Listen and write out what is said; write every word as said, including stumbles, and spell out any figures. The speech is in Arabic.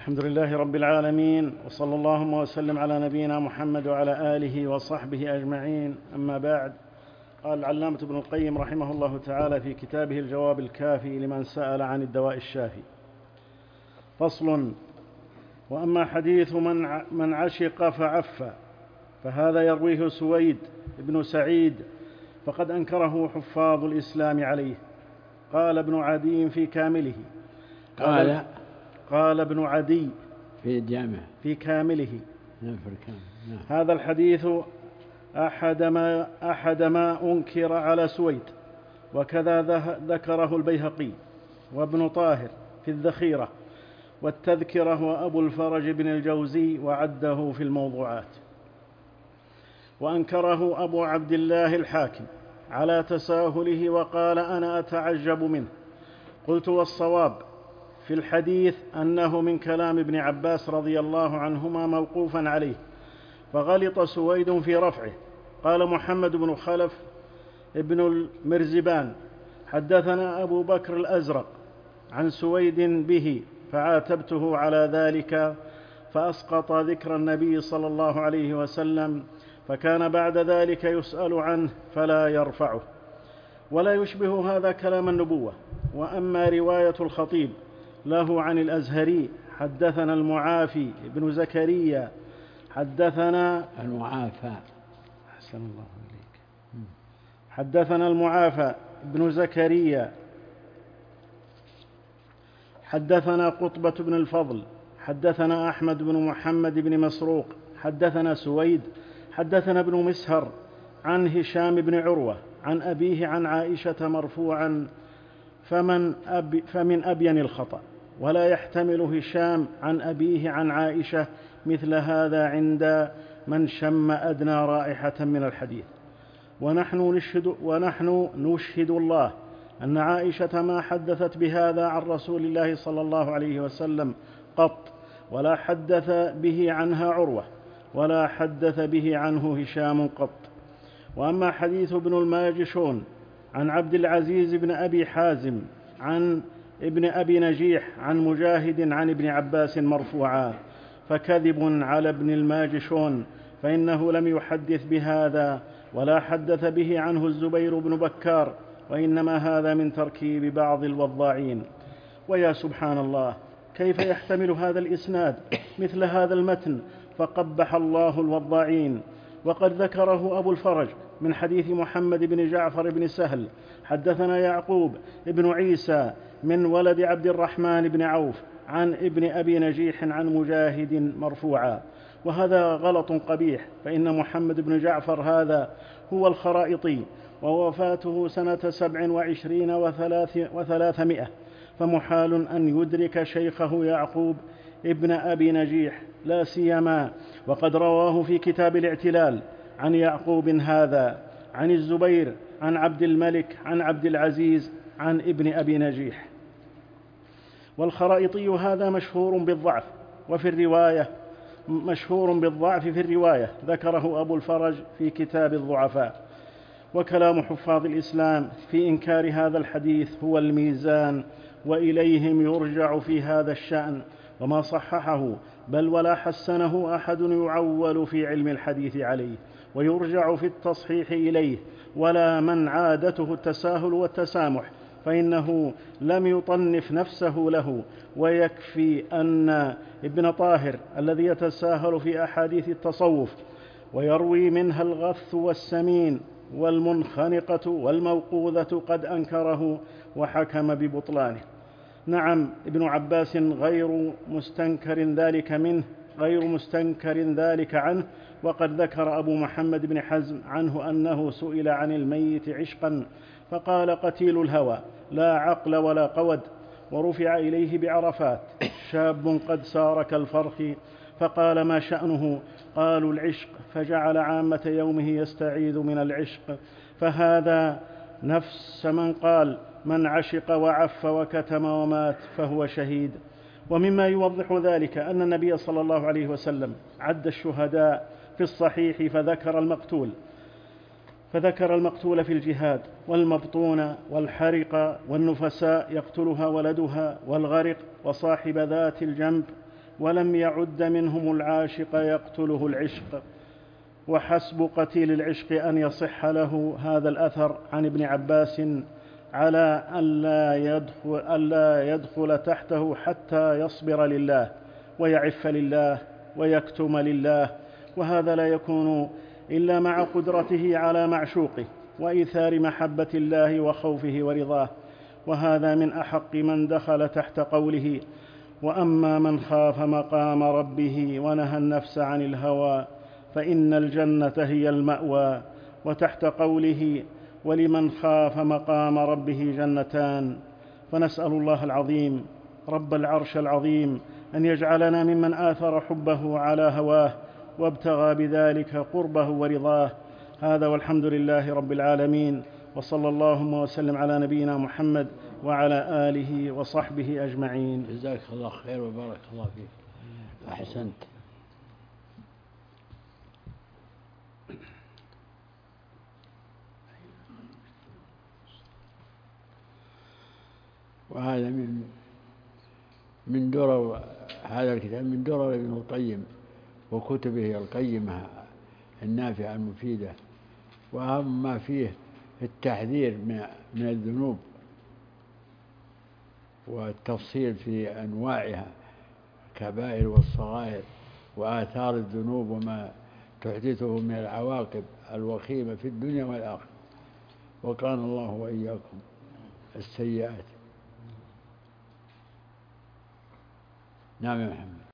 الحمد لله رب العالمين، وصلى اللهم وسلم على نبينا محمد وعلى آله وصحبه أجمعين. أما بعد، قال العلامة ابن القيم رحمه الله تعالى في كتابه الجواب الكافي لمن سأل عن الدواء الشافي: فصل: وأما حديث من من عشق فعف فهذا يرويه سويد بن سعيد، فقد أنكره حفاظ الإسلام عليه. قال ابن عدي في كامله قال قال ابن عدي في الجامع في كامله نعم في الكامل. نعم. هذا الحديث أحد ما, أحد ما أنكر على سويد، وكذا ذكره البيهقي وابن طاهر في الذخيرة والتذكرة وأبو الفرج بن الجوزي وعده في الموضوعات. وأنكره أبو عبد الله الحاكم على تساهله وقال: أنا أتعجب منه. قلت: والصواب في الحديث أنه من كلام ابن عباس رضي الله عنهما موقوفا عليه، فغلط سويد في رفعه. قال محمد بن خلف ابن المرزبان: حدثنا أبو بكر الأزرق عن سويد به، فعاتبته على ذلك فأسقط ذكر النبي صلى الله عليه وسلم، فكان بعد ذلك يسأل عنه فلا يرفعه، ولا يشبه هذا كلام النبوة. وأما رواية الخطيب له عن الأزهري: حدثنا المعافي بن زكريا حدثنا المعافى أحسن الله إليك حدثنا المعافى بن زكريا حدثنا قطبة بن الفضل حدثنا أحمد بن محمد بن مسروق حدثنا سويد حدثنا ابن مسهر عن هشام بن عروة عن أبيه عن عائشة مرفوعا: فمن, أب فمن أبين الخطأ. ولا يحتمل هشام عن أبيه عن عائشة مثل هذا عند من شم أدنى رائحة من الحديث. ونحن نشهد, ونحن نشهد الله أن عائشة ما حدثت بهذا عن رسول الله صلى الله عليه وسلم قط، ولا حدث به عنها عروة، ولا حدث به عنه هشام قط. وأما حديث ابن الماجشون عن عبد العزيز بن أبي حازم عن ابن أبي نجيح عن مجاهد عن ابن عباس مرفوعا، فكذب على ابن الماجشون، فإنه لم يحدث بهذا، ولا حدث به عنه الزبير بن بكار، وإنما هذا من تركيب بعض الوضاعين. ويا سبحان الله، كيف يحتمل هذا الإسناد مثل هذا المتن؟ فقبح الله الوضاعين. وقد ذكره أبو الفرج من حديث محمد بن جعفر بن سهل: حدثنا يعقوب ابن عيسى من ولد عبد الرحمن بن عوف عن ابن أبي نجيح عن مجاهد مرفوعا. وهذا غلط قبيح، فإن محمد بن جعفر هذا هو الخرائطي، ووفاته سنة سبع وعشرين وثلاثمائة، فمحال أن يدرك شيخه يعقوب ابن أبي نجيح، لا سيما وقد رواه في كتاب الاعتلال عن يعقوب هذا عن الزبير عن عبد الملك عن عبد العزيز عن ابن أبي نجيح. والخرائطي هذا مشهور بالضعف وفي الرواية مشهور بالضعف في الرواية، ذكره أبو الفرج في كتاب الضعفاء. وكلام حفاظ الإسلام في إنكار هذا الحديث هو الميزان، وإليهم يرجع في هذا الشأن، وما صححه بل ولا حسنه أحد يعول في علم الحديث عليه، ويرجع في التصحيح إليه، ولا من عادته التساهل والتسامح، فإنه لم يطنف نفسه له. ويكفي أن ابن طاهر الذي يتساهل في أحاديث التصوف ويروي منها الغث والسمين والمنخنقة والموقوذة قد أنكره وحكم ببطلانه. نعم، ابن عباس غير مستنكر ذلك منه غير مستنكر ذلك عنه. وقد ذكر أبو محمد بن حزم عنه أنه سئل عن الميت عشقا فقال: قتيل الهوى لا عقل ولا قود. ورفع إليه بعرفات: شاب قد سار كالفرخ، فقال: ما شأنه؟ قالوا: العشق، فجعل عامة يومه يستعيذ من العشق. فهذا نفس من قال: من عشق وعف وكتم ومات فهو شهيد. ومما يوضح ذلك أن النبي صلى الله عليه وسلم عد الشهداء في الصحيح فذكر المقتول فذكر المقتول في الجهاد، والمبطون والحرق والنفساء يقتلها ولدها، والغرق وصاحب ذات الجنب ولم يعد منهم العاشق يقتله العشق. وحسب قتيل العشق أن يصح له هذا الأثر عن ابن عباس على ألا يدخل, ألا يدخل تحته حتى يصبر لله ويعف لله ويكتم لله، وهذا لا يكون إلا مع قدرته على معشوقه وإيثار محبة الله وخوفه ورضاه. وهذا من أحق من دخل تحت قوله: وأما من خاف مقام ربه ونهى النفس عن الهوى فإن الجنة هي المأوى. وتحت قوله: ولمن خاف مقام ربه جنتان. فنسأل الله العظيم رب العرش العظيم أن يجعلنا ممن آثر حبه على هواه وابتغى بذلك قربه ورضاه. هذا والحمد لله رب العالمين، وصلى اللهم وسلم على نبينا محمد وعلى آله وصحبه أجمعين. جزاك الله خير وبارك الله فيك، أحسنت. وهذا من من درر هذا الكتاب، من درر ابن القيم وكتبه القيمة النافعة المفيدة. وأهم ما فيه التحذير من الذنوب والتفصيل في أنواعها، الكبائر والصغائر، وآثار الذنوب وما تحدثه من العواقب الوخيمة في الدنيا والآخرة. وقانا الله وإياكم السيئات. نعم يا محمد.